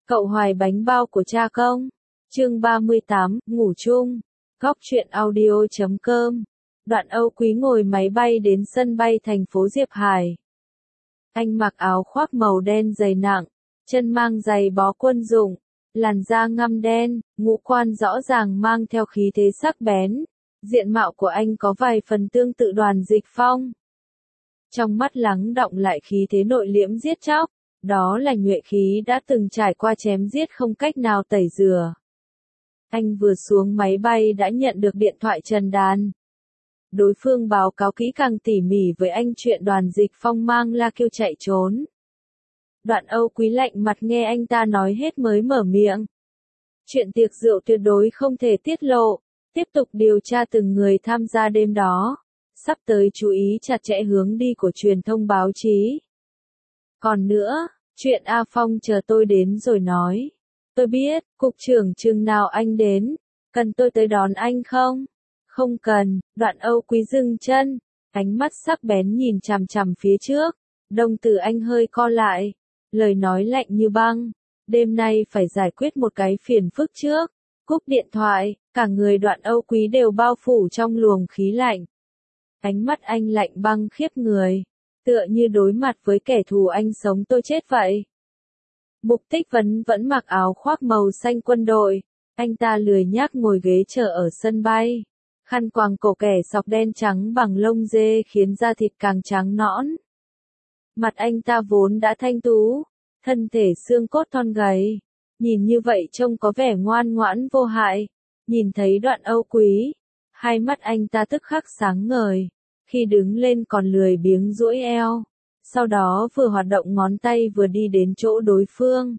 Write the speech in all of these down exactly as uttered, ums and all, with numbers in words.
Cậu hoài bánh bao của cha không? Chương ba mươi tám, ngủ chung. Góc truyện audio chấm com. Đoạn Âu Quý ngồi máy bay đến sân bay thành phố Diệp Hải. Anh mặc áo khoác màu đen dày nặng, chân mang giày bó quân dụng, làn da ngăm đen, ngũ quan rõ ràng mang theo khí thế sắc bén. Diện mạo của anh có vài phần tương tự Đoàn Dịch Phong. Trong mắt lắng đọng lại khí thế nội liễm giết chóc, đó là nhuệ khí đã từng trải qua chém giết không cách nào tẩy rửa. Anh vừa xuống máy bay đã nhận được điện thoại trần đàn. Đối phương báo cáo kỹ càng tỉ mỉ với anh chuyện Đoàn Dịch Phong mang La Kiêu chạy trốn. Đoạn Âu Quý lạnh mặt nghe anh ta nói hết mới mở miệng. Chuyện tiệc rượu tuyệt đối không thể tiết lộ, tiếp tục điều tra từng người tham gia đêm đó. Sắp tới chú ý chặt chẽ hướng đi của truyền thông báo chí. Còn nữa, chuyện A Phong chờ tôi đến rồi nói. Tôi biết, cục trưởng chừng nào anh đến, cần tôi tới đón anh không? Không cần. Đoạn Âu Quý dừng chân, ánh mắt sắc bén nhìn chằm chằm phía trước, đồng tử anh hơi co lại, lời nói lạnh như băng. Đêm nay phải giải quyết một cái phiền phức trước. Cúp điện thoại, cả người Đoạn Âu Quý đều bao phủ trong luồng khí lạnh. Ánh mắt anh lạnh băng khiếp người, tựa như đối mặt với kẻ thù anh sống tôi chết vậy. Mục Tích Vấn vẫn mặc áo khoác màu xanh quân đội, anh ta lười nhác ngồi ghế chờ ở sân bay. Khăn quàng cổ kẻ sọc đen trắng bằng lông dê khiến da thịt càng trắng nõn. Mặt anh ta vốn đã thanh tú, thân thể xương cốt thon gầy, nhìn như vậy trông có vẻ ngoan ngoãn vô hại. Nhìn thấy Đoạn Âu Quý, hai mắt anh ta tức khắc sáng ngời, khi đứng lên còn lười biếng duỗi eo, sau đó vừa hoạt động ngón tay vừa đi đến chỗ đối phương.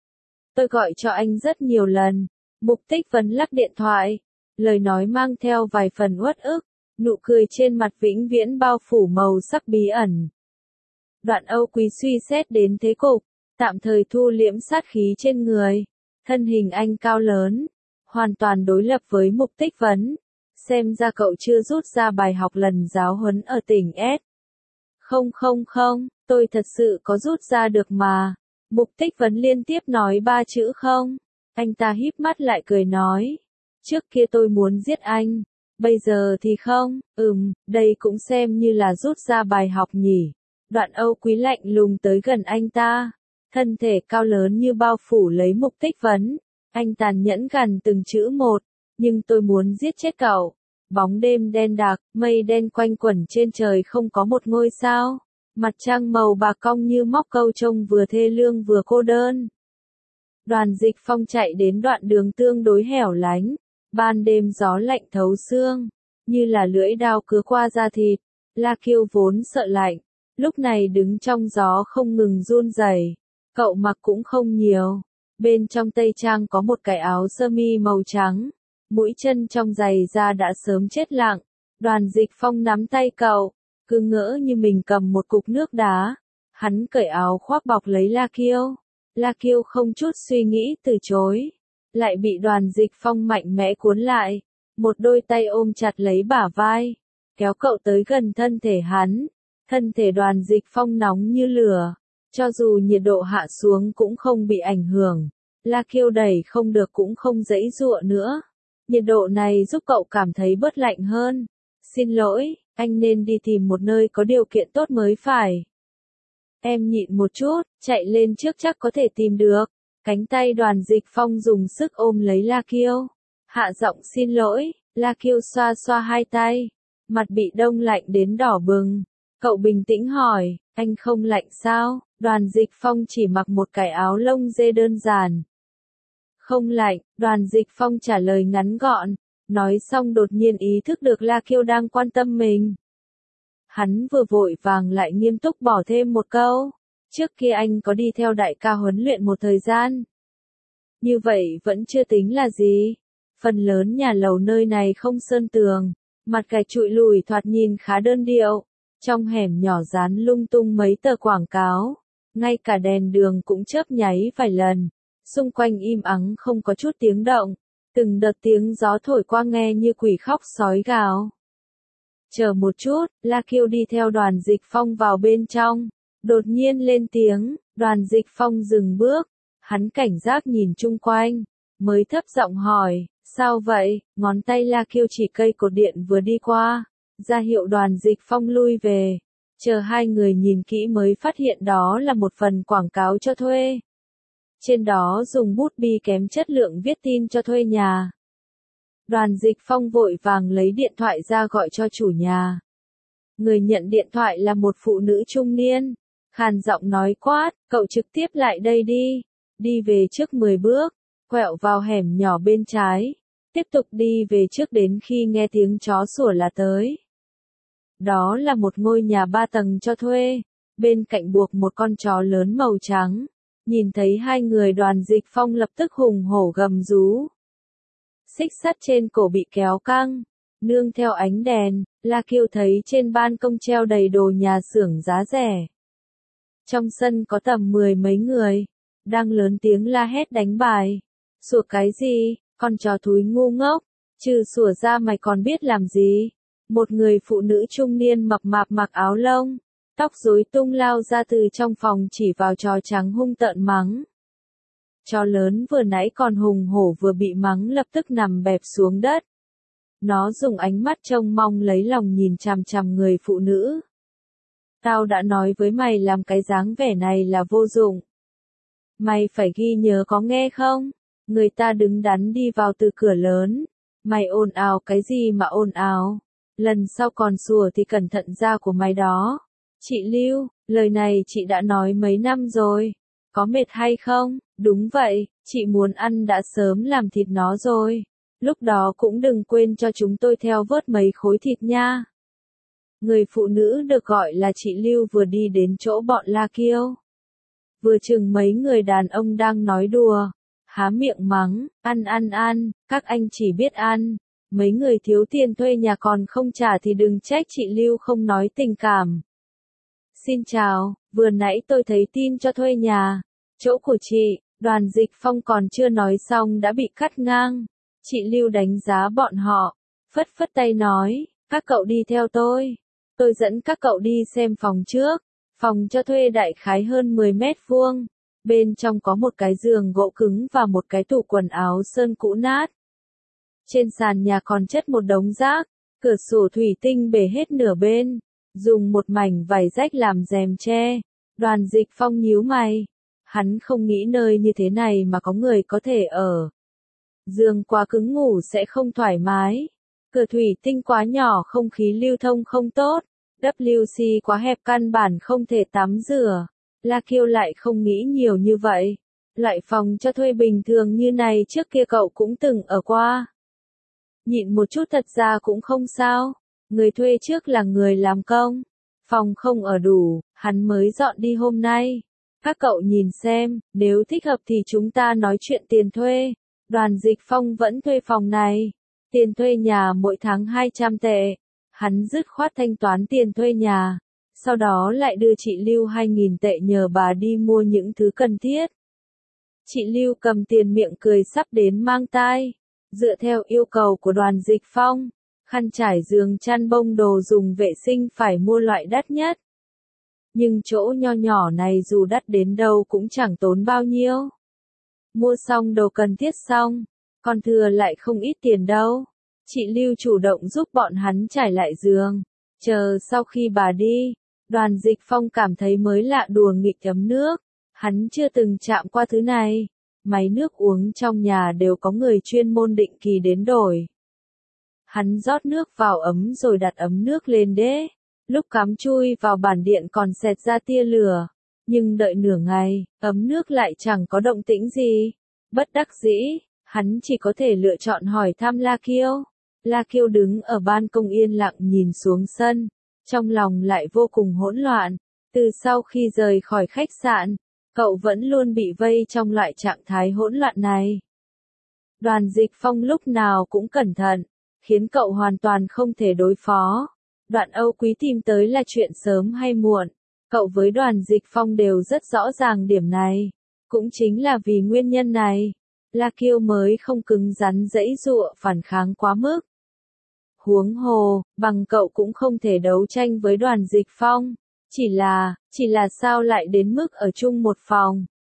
Tôi gọi cho anh rất nhiều lần. Mục Tích Vấn lắc điện thoại, lời nói mang theo vài phần uất ức, nụ cười trên mặt vĩnh viễn bao phủ màu sắc bí ẩn. Đoạn Âu Quý suy xét đến thế cục, tạm thời thu liễm sát khí trên người. Thân hình anh cao lớn, hoàn toàn đối lập với Mục Tích Vấn. Xem ra cậu chưa rút ra bài học lần giáo huấn ở tỉnh S. Không không không, tôi thật sự có rút ra được mà. Mục Tích Vấn liên tiếp nói ba chữ không. Anh ta híp mắt lại cười nói. Trước kia tôi muốn giết anh, bây giờ thì không. Ừm, đây cũng xem như là rút ra bài học nhỉ. Đoạn Âu Quý lạnh lùng tới gần anh ta. Thân thể cao lớn như bao phủ lấy Mục Tích Vấn. Anh tàn nhẫn gằn từng chữ một. Nhưng tôi muốn giết chết cậu. Bóng đêm đen đặc, mây đen quanh quẩn trên trời không có một ngôi sao. Mặt trăng màu bạc cong như móc câu trông vừa thê lương vừa cô đơn. Đoàn Dịch Phong chạy đến đoạn đường tương đối hẻo lánh. Ban đêm gió lạnh thấu xương, như là lưỡi dao cứa qua da thịt. La Kiêu vốn sợ lạnh, lúc này đứng trong gió không ngừng run rẩy. Cậu mặc cũng không nhiều. Bên trong tây trang có một cái áo sơ mi màu trắng. Mũi chân trong giày da đã sớm chết lặng. Đoàn Dịch Phong nắm tay cậu, cứ ngỡ như mình cầm một cục nước đá. Hắn cởi áo khoác bọc lấy La Kiêu. La Kiêu không chút suy nghĩ từ chối, lại bị Đoàn Dịch Phong mạnh mẽ cuốn lại. Một đôi tay ôm chặt lấy bả vai, kéo cậu tới gần thân thể hắn. Thân thể Đoàn Dịch Phong nóng như lửa, cho dù nhiệt độ hạ xuống cũng không bị ảnh hưởng. La Kiêu đẩy không được cũng không giãy giụa nữa. Nhiệt độ này giúp cậu cảm thấy bớt lạnh hơn. Xin lỗi, anh nên đi tìm một nơi có điều kiện tốt mới phải. Em nhịn một chút, chạy lên trước chắc có thể tìm được. Cánh tay Đoàn Dịch Phong dùng sức ôm lấy La Kiêu. Hạ giọng xin lỗi. La Kiêu xoa xoa hai tay, mặt bị đông lạnh đến đỏ bừng. Cậu bình tĩnh hỏi, anh không lạnh sao? Đoàn Dịch Phong chỉ mặc một cái áo lông dê đơn giản. Không lạnh, Đoàn Dịch Phong trả lời ngắn gọn. Nói xong đột nhiên ý thức được La Kiêu đang quan tâm mình. Hắn vừa vội vàng lại nghiêm túc bỏ thêm một câu. Trước kia anh có đi theo đại ca huấn luyện một thời gian. Như vậy vẫn chưa tính là gì. Phần lớn nhà lầu nơi này không sơn tường, mặt gạch trụi lùi thoạt nhìn khá đơn điệu. Trong hẻm nhỏ dán lung tung mấy tờ quảng cáo. Ngay cả đèn đường cũng chớp nháy vài lần. Xung quanh im ắng không có chút tiếng động. Từng đợt tiếng gió thổi qua nghe như quỷ khóc sói gào. Chờ một chút, La Kiêu đi theo Đoàn Dịch Phong vào bên trong. Đột nhiên lên tiếng, Đoàn Dịch Phong dừng bước. Hắn cảnh giác nhìn chung quanh, mới thấp giọng hỏi, sao vậy? Ngón tay La Kiêu chỉ cây cột điện vừa đi qua, ra hiệu Đoàn Dịch Phong lui về. Chờ hai người nhìn kỹ mới phát hiện đó là một phần quảng cáo cho thuê. Trên đó dùng bút bi kém chất lượng viết tin cho thuê nhà. Đoàn Dịch Phong vội vàng lấy điện thoại ra gọi cho chủ nhà. Người nhận điện thoại là một phụ nữ trung niên, khàn giọng nói quát, cậu trực tiếp lại đây đi, đi về trước mười bước, quẹo vào hẻm nhỏ bên trái, tiếp tục đi về trước đến khi nghe tiếng chó sủa là tới. Đó là một ngôi nhà ba tầng cho thuê, bên cạnh buộc một con chó lớn màu trắng. Nhìn thấy hai người Đoàn Dịch Phong lập tức hùng hổ gầm rú. Xích sắt trên cổ bị kéo căng, nương theo ánh đèn, La Kiêu thấy trên ban công treo đầy đồ nhà xưởng giá rẻ. Trong sân có tầm mười mấy người, đang lớn tiếng la hét đánh bài. Sủa cái gì, con chó thúi ngu ngốc, trừ sủa ra mày còn biết làm gì? Một người phụ nữ trung niên mập mạp mặc áo lông, tóc rối tung lao ra từ trong phòng chỉ vào chó trắng hung tợn mắng. Chó lớn vừa nãy còn hùng hổ vừa bị mắng lập tức nằm bẹp xuống đất. Nó dùng ánh mắt trông mong lấy lòng nhìn chằm chằm người phụ nữ. Tao đã nói với mày làm cái dáng vẻ này là vô dụng. Mày phải ghi nhớ có nghe không? Người ta đứng đắn đi vào từ cửa lớn. Mày ồn ào cái gì mà ồn ào? Lần sau còn sủa thì cẩn thận da của mày đó. Chị Lưu, lời này chị đã nói mấy năm rồi. Có mệt hay không? Đúng vậy, chị muốn ăn đã sớm làm thịt nó rồi. Lúc đó cũng đừng quên cho chúng tôi theo vớt mấy khối thịt nha. Người phụ nữ được gọi là chị Lưu vừa đi đến chỗ bọn La Kiêu. Vừa chừng mấy người đàn ông đang nói đùa. Há miệng mắng, ăn ăn ăn, các anh chỉ biết ăn. Mấy người thiếu tiền thuê nhà còn không trả thì đừng trách chị Lưu không nói tình cảm. Xin chào, vừa nãy tôi thấy tin cho thuê nhà. Chỗ của chị, Đoàn Dịch Phong còn chưa nói xong đã bị cắt ngang. Chị Lưu đánh giá bọn họ, phất phất tay nói, các cậu đi theo tôi. Tôi dẫn các cậu đi xem phòng trước. Phòng cho thuê đại khái hơn mười mét vuông. Bên trong có một cái giường gỗ cứng và một cái tủ quần áo sơn cũ nát. Trên sàn nhà còn chất một đống rác, cửa sổ thủy tinh bể hết nửa bên, dùng một mảnh vải rách làm rèm che. Đoàn Dịch Phong nhíu mày, hắn không nghĩ nơi như thế này mà có người có thể ở. Giường quá cứng ngủ sẽ không thoải mái, cửa thủy tinh quá nhỏ không khí lưu thông không tốt, vê xê quá hẹp căn bản không thể tắm rửa. La Kiêu lại không nghĩ nhiều như vậy. Loại phòng cho thuê bình thường như này trước kia cậu cũng từng ở qua. Nhịn một chút thật ra cũng không sao. Người thuê trước là người làm công. Phòng không ở đủ, hắn mới dọn đi hôm nay. Các cậu nhìn xem, nếu thích hợp thì chúng ta nói chuyện tiền thuê. Đoàn Dịch Phong vẫn thuê phòng này. Tiền thuê nhà mỗi tháng hai trăm tệ. Hắn dứt khoát thanh toán tiền thuê nhà. Sau đó lại đưa chị Lưu hai nghìn tệ nhờ bà đi mua những thứ cần thiết. Chị Lưu cầm tiền miệng cười sắp đến mang tai. Dựa theo yêu cầu của Đoàn Dịch Phong, khăn trải giường chăn bông đồ dùng vệ sinh phải mua loại đắt nhất. Nhưng chỗ nho nhỏ này dù đắt đến đâu cũng chẳng tốn bao nhiêu. Mua xong đồ cần thiết xong, còn thừa lại không ít tiền đâu. Chị Lưu chủ động giúp bọn hắn trải lại giường. Chờ sau khi bà đi, Đoàn Dịch Phong cảm thấy mới lạ đùa nghịch ấm nước. Hắn chưa từng chạm qua thứ này. Máy nước uống trong nhà đều có người chuyên môn định kỳ đến đổi. Hắn rót nước vào ấm rồi đặt ấm nước lên đế. Lúc cắm chui vào bản điện còn xẹt ra tia lửa. Nhưng đợi nửa ngày, ấm nước lại chẳng có động tĩnh gì. Bất đắc dĩ, hắn chỉ có thể lựa chọn hỏi thăm La Kiêu. La Kiêu đứng ở ban công yên lặng nhìn xuống sân. Trong lòng lại vô cùng hỗn loạn. Từ sau khi rời khỏi khách sạn, cậu vẫn luôn bị vây trong loại trạng thái hỗn loạn này. Đoàn Dịch Phong lúc nào cũng cẩn thận, khiến cậu hoàn toàn không thể đối phó. Đoạn Âu Quý tìm tới là chuyện sớm hay muộn. Cậu với Đoàn Dịch Phong đều rất rõ ràng điểm này. Cũng chính là vì nguyên nhân này, La Kiêu mới không cứng rắn giãy giụa phản kháng quá mức. Huống hồ, bằng cậu cũng không thể đấu tranh với Đoàn Dịch Phong. Chỉ là, chỉ là sao lại đến mức ở chung một phòng.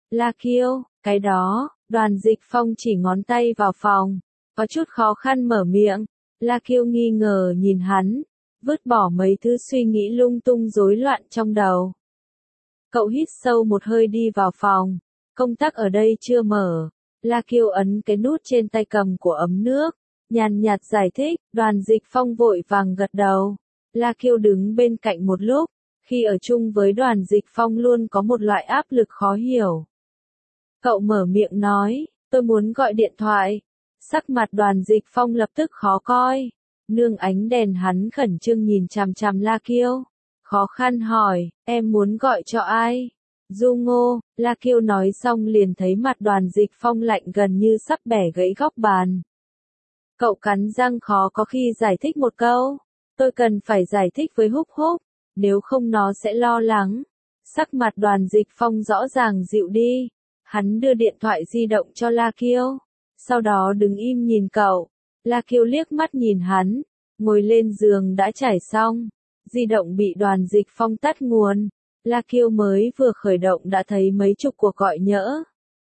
La Kiêu, cái đó, Đoàn Dịch Phong chỉ ngón tay vào phòng, có chút khó khăn mở miệng. La Kiêu nghi ngờ nhìn hắn, vứt bỏ mấy thứ suy nghĩ lung tung rối loạn trong đầu. Cậu hít sâu một hơi đi vào phòng, công tắc ở đây chưa mở. La Kiêu ấn cái nút trên tay cầm của ấm nước, nhàn nhạt giải thích. Đoàn Dịch Phong vội vàng gật đầu. La Kiêu đứng bên cạnh một lúc, khi ở chung với Đoàn Dịch Phong luôn có một loại áp lực khó hiểu. Cậu mở miệng nói, tôi muốn gọi điện thoại. Sắc mặt Đoàn Dịch Phong lập tức khó coi. Nương ánh đèn hắn khẩn trương nhìn chằm chằm La Kiêu. Khó khăn hỏi, em muốn gọi cho ai? Du Ngô, La Kiêu nói xong liền thấy mặt Đoàn Dịch Phong lạnh gần như sắp bẻ gãy góc bàn. Cậu cắn răng khó có khi giải thích một câu. Tôi cần phải giải thích với Húc Húc, nếu không nó sẽ lo lắng. Sắc mặt Đoàn Dịch Phong rõ ràng dịu đi. Hắn đưa điện thoại di động cho La Kiêu, sau đó đứng im nhìn cậu. La Kiêu liếc mắt nhìn hắn, ngồi lên giường đã trải xong. Di động bị Đoàn Dịch Phong tắt nguồn. La Kiêu mới vừa khởi động đã thấy mấy chục cuộc gọi nhỡ.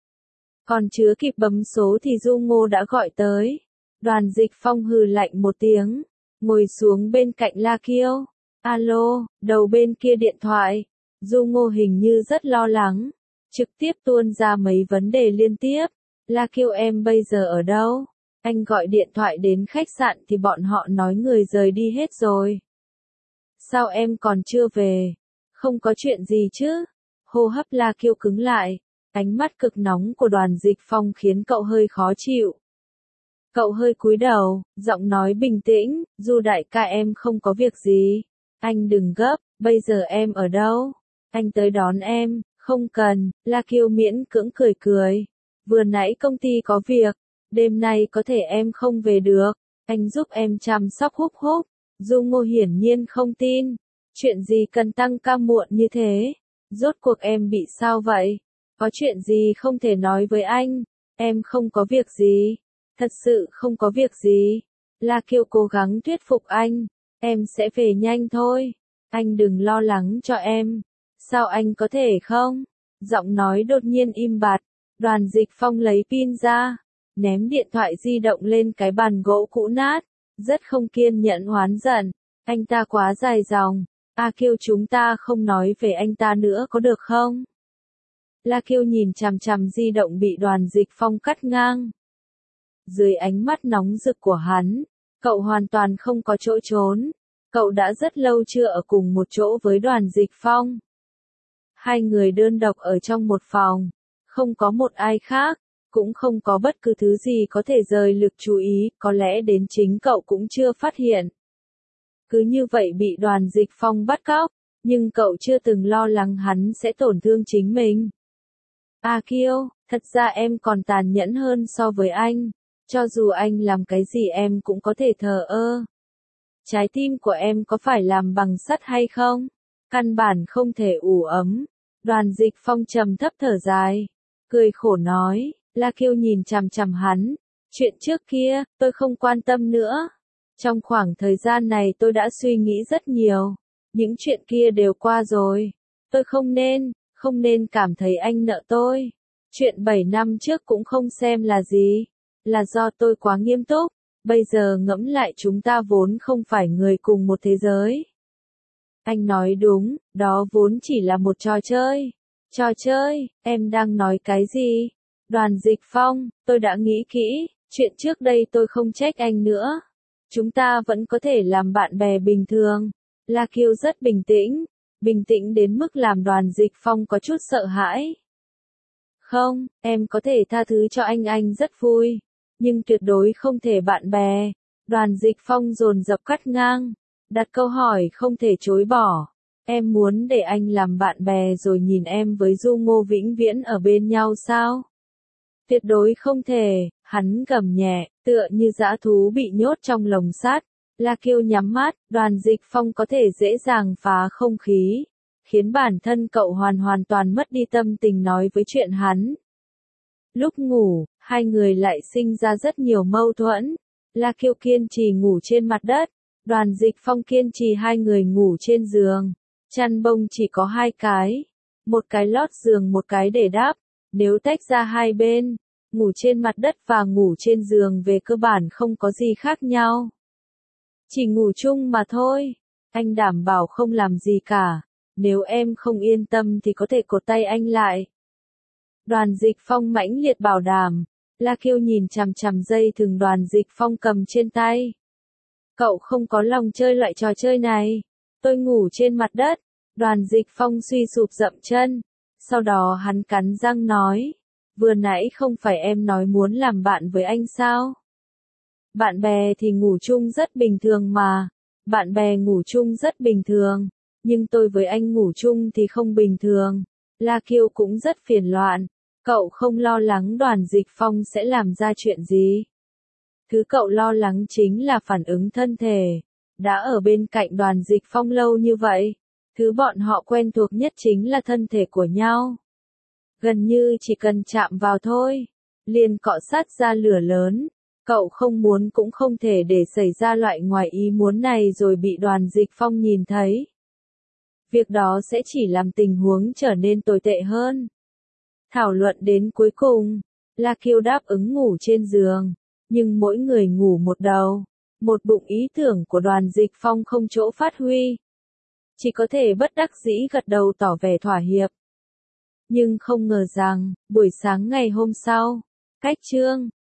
Còn chưa kịp bấm số thì Du Ngô đã gọi tới. Đoàn Dịch Phong hừ lạnh một tiếng, ngồi xuống bên cạnh La Kiêu. Alo, đầu bên kia điện thoại. Du Ngô hình như rất lo lắng, trực tiếp tuôn ra mấy vấn đề liên tiếp. La Kiêu, em bây giờ ở đâu? Anh gọi điện thoại đến khách sạn thì bọn họ nói người rời đi hết rồi. Sao em còn chưa về? Không có chuyện gì chứ? Hô hấp La Kiêu cứng lại, ánh mắt cực nóng của Đoàn Dịch Phong khiến cậu hơi khó chịu. Cậu hơi cúi đầu, giọng nói bình tĩnh, Du đại ca, em không có việc gì. Anh đừng gấp, bây giờ em ở đâu? Anh tới đón em. Không cần. La Kiêu miễn cưỡng cười cười. Vừa nãy công ty có việc, đêm nay có thể em không về được. Anh giúp em chăm sóc Húc Húc. Du Ngô hiển nhiên không tin. Chuyện gì cần tăng ca muộn như thế? Rốt cuộc em bị sao vậy? Có chuyện gì không thể nói với anh? Em không có việc gì. Thật sự không có việc gì. La Kiêu cố gắng thuyết phục anh. Em sẽ về nhanh thôi. Anh đừng lo lắng cho em. Sao anh có thể không? Giọng nói đột nhiên im bặt. Đoàn Dịch Phong lấy pin ra, ném điện thoại di động lên cái bàn gỗ cũ nát. Rất không kiên nhẫn oán giận. Anh ta quá dài dòng. A Kiêu, chúng ta không nói về anh ta nữa có được không? La Kiêu nhìn chằm chằm di động bị Đoàn Dịch Phong cắt ngang. Dưới ánh mắt nóng rực của hắn, cậu hoàn toàn không có chỗ trốn. Cậu đã rất lâu chưa ở cùng một chỗ với Đoàn Dịch Phong. Hai người đơn độc ở trong một phòng, không có một ai khác, cũng không có bất cứ thứ gì có thể rời lực chú ý, có lẽ đến chính cậu cũng chưa phát hiện. Cứ như vậy bị Đoàn Dịch Phong bắt cóc, nhưng cậu chưa từng lo lắng hắn sẽ tổn thương chính mình. A Kiêu, thật ra em còn tàn nhẫn hơn so với anh, cho dù anh làm cái gì em cũng có thể thờ ơ. Trái tim của em có phải làm bằng sắt hay không? Căn bản không thể ủ ấm. Đoàn Dịch Phong trầm thấp thở dài, cười khổ nói. La Kiêu nhìn chằm chằm hắn. Chuyện trước kia, tôi không quan tâm nữa. Trong khoảng thời gian này tôi đã suy nghĩ rất nhiều. Những chuyện kia đều qua rồi. Tôi không nên, không nên cảm thấy anh nợ tôi. Chuyện bảy năm trước cũng không xem là gì. Là do tôi quá nghiêm túc. Bây giờ ngẫm lại chúng ta vốn không phải người cùng một thế giới. Anh nói đúng, đó vốn chỉ là một trò chơi. Trò chơi, em đang nói cái gì? Đoàn Dịch Phong, tôi đã nghĩ kỹ, chuyện trước đây tôi không trách anh nữa. Chúng ta vẫn có thể làm bạn bè bình thường. La Kiêu rất bình tĩnh, bình tĩnh đến mức làm Đoàn Dịch Phong có chút sợ hãi. Không, em có thể tha thứ cho anh, anh rất vui. Nhưng tuyệt đối không thể bạn bè. Đoàn Dịch Phong dồn dập cắt ngang, đặt câu hỏi không thể chối bỏ. Em muốn để anh làm bạn bè rồi nhìn em với Du Ngô vĩnh viễn ở bên nhau sao? Tuyệt đối không thể, hắn gầm nhẹ, tựa như dã thú bị nhốt trong lồng sắt. La Kiêu nhắm mắt, Đoàn Dịch Phong có thể dễ dàng phá không khí, khiến bản thân cậu hoàn hoàn toàn mất đi tâm tình nói với chuyện hắn. Lúc ngủ, hai người lại sinh ra rất nhiều mâu thuẫn. La Kiêu kiên trì ngủ trên mặt đất, Đoàn Dịch Phong kiên trì hai người ngủ trên giường. Chăn bông chỉ có hai cái, một cái lót giường một cái để đắp. Nếu tách ra hai bên, ngủ trên mặt đất và ngủ trên giường về cơ bản không có gì khác nhau. Chỉ ngủ chung mà thôi, anh đảm bảo không làm gì cả, nếu em không yên tâm thì có thể cột tay anh lại. Đoàn Dịch Phong mãnh liệt bảo đảm, La Kiều nhìn chằm chằm dây thừng Đoàn Dịch Phong cầm trên tay. Cậu không có lòng chơi loại trò chơi này, tôi ngủ trên mặt đất, Đoàn Dịch Phong suy sụp dậm chân, sau đó hắn cắn răng nói, vừa nãy không phải em nói muốn làm bạn với anh sao? Bạn bè thì ngủ chung rất bình thường mà, bạn bè ngủ chung rất bình thường, nhưng tôi với anh ngủ chung thì không bình thường. La Kiều cũng rất phiền loạn, cậu không lo lắng Đoàn Dịch Phong sẽ làm ra chuyện gì. Thứ cậu lo lắng chính là phản ứng thân thể, đã ở bên cạnh Đoàn Dịch Phong lâu như vậy, thứ bọn họ quen thuộc nhất chính là thân thể của nhau. Gần như chỉ cần chạm vào thôi, liền cọ sát ra lửa lớn. Cậu không muốn cũng không thể để xảy ra loại ngoài ý muốn này rồi bị Đoàn Dịch Phong nhìn thấy. Việc đó sẽ chỉ làm tình huống trở nên tồi tệ hơn. Thảo luận đến cuối cùng, La Kiều đáp ứng ngủ trên giường, nhưng mỗi người ngủ một đầu, một bụng ý tưởng của Đoàn Dịch Phong không chỗ phát huy. Chỉ có thể bất đắc dĩ gật đầu tỏ vẻ thỏa hiệp. Nhưng không ngờ rằng, buổi sáng ngày hôm sau, cách chương